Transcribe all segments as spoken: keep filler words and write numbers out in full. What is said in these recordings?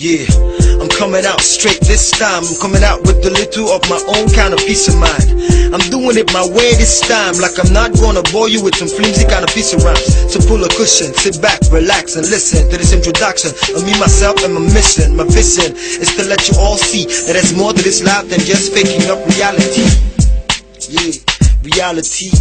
Yeah, I'm coming out straight this time. I'm coming out with a little of my own kind of peace of mind. I'm doing it my way this time, like I'm not gonna bore you with some flimsy kind of piece of rhymes. So pull a cushion, sit back, relax and listen to this introduction of me, myself and my mission. My vision is to let you all see that there's more to this life than just faking up reality. Yeah, reality.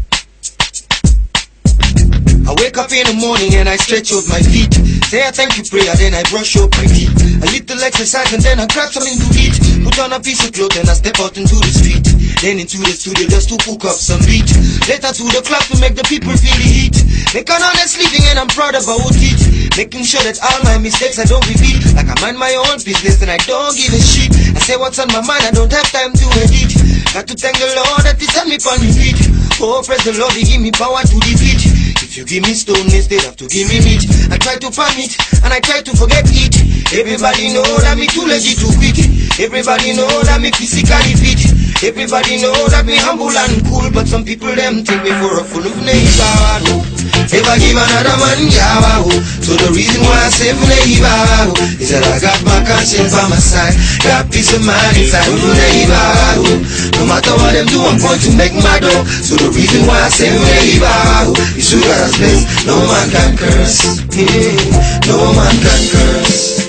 I wake up in the morning and I stretch out my feet. Say I thank you prayer, then I brush up my teeth. A little exercise and then I grab something to eat. Put on a piece of cloth and I step out into the street. Then into the studio just to cook up some beat. Later to the club to make the people feel the heat. Make an honest living and I'm proud about it. Making sure that all my mistakes I don't repeat. Like I mind my own business and I don't give a shit. I say what's on my mind, I don't have time to edit. Got to thank the Lord that He set me on my feet. Oh, praise the Lord, He give me power to defeat. If you give me stone instead of to give me meat, I try to palm it and I try to forget it. Everybody know that me too lazy to quit. Everybody know that me physically fit. Everybody know that me humble and cool, but some people them take me for a fool of neighbor. Never give another man yawa. So the reason why I say neighbor is that I got my conscience by my side, got peace of mind inside of neighbor. No matter what them do, I'm going to make my dough. So the reason why I say neighbor is you got us blessed. No man can curse. Yeah. No man can curse.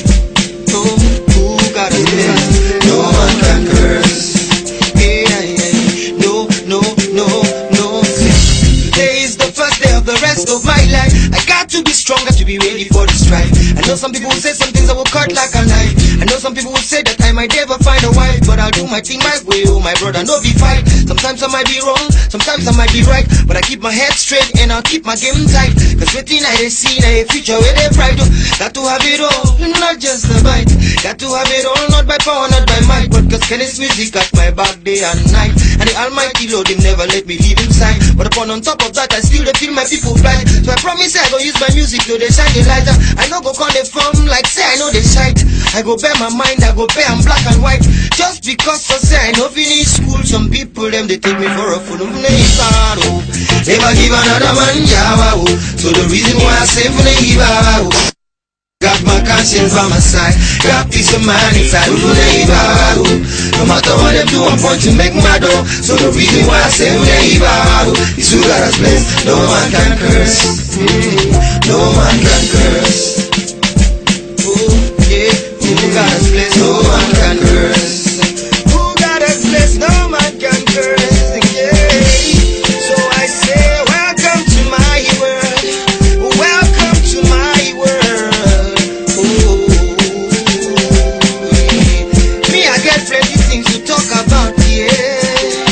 No, who got us blessed? No man can curse. Yeah, yeah. No, no, no, no. Today is the first day of the rest of my life. I got to be stronger to be ready for the strife. I know some people will say some things that will cut like a knife. I know some people will say that I might never find a wife, but I'll do my thing my way, oh my brother, no be fight. Sometimes I might be wrong, sometimes I might be right, but I keep my head straight and I'll keep my game tight. Cause waiting I see a future where they pride. Got to have it all, not just a bite. Got to have it all, not by power, not by might, but cause Kenny's music got my back day and night. And the Almighty Lord, Him never let me leave Him side. But upon on top of that, I still they feel my people fly. So I promise I go use my music to they shine the light. I know go call the from like say I know they shite. I go bear my mind, I go bear I'm black and white. Just because I say I know finish school, some people them they take me for a fool of neighbor. Never give another man yawa. So the reason why I say for neighbor, got my conscience by my side, got peace of mind inside of neighbor. No matter what them do, I'm going to make my dough. So the reason why I say neighbor is who got us blessed. No man can curse. No man can curse. Oh yeah, who got us blessed? No man can curse. Who got us blessed? No man can curse. Yeah. So I say welcome to my world. Welcome to my world. Oh, me I get plenty things to talk about, yeah.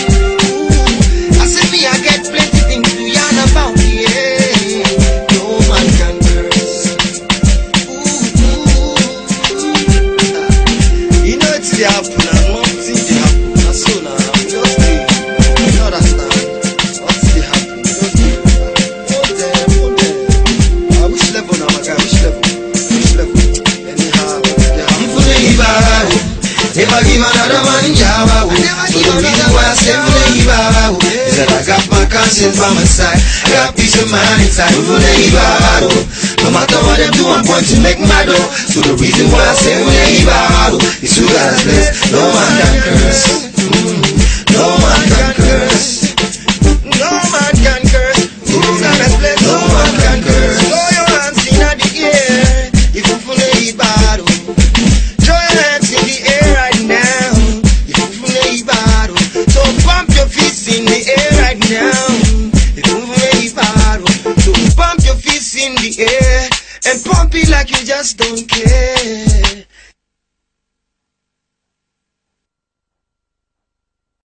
I say me I get plenty things to yarn about, yeah. No man can curse. You know it's the happen and nothing the happen. That's so now. Just do it. You understand? What's the happen? Just do it. Hold them, hold them. Uh, which level now, my guy? Which level? Which level? Anyhow, what's the happen? For the Ibaru, never give another man yawa. So the reason why I say for the Ibaru is that I got my conscience by my side, I got peace of mind inside for the Ibaru. No matter what them do, I'm going to make my dough. So the reason why I say for the Ibaru is who got us blessed. No man can curse. Mm. No man can curse. No man can curse. Who got us blessed? No man can curse. Throw your hands in the air if you for the Ibaru. Throw your hands in the air right now if you for the Ibaru. So pump your fists in the air right now if you for the Ibaru. So pump your fists in the air and pump it like you just don't care.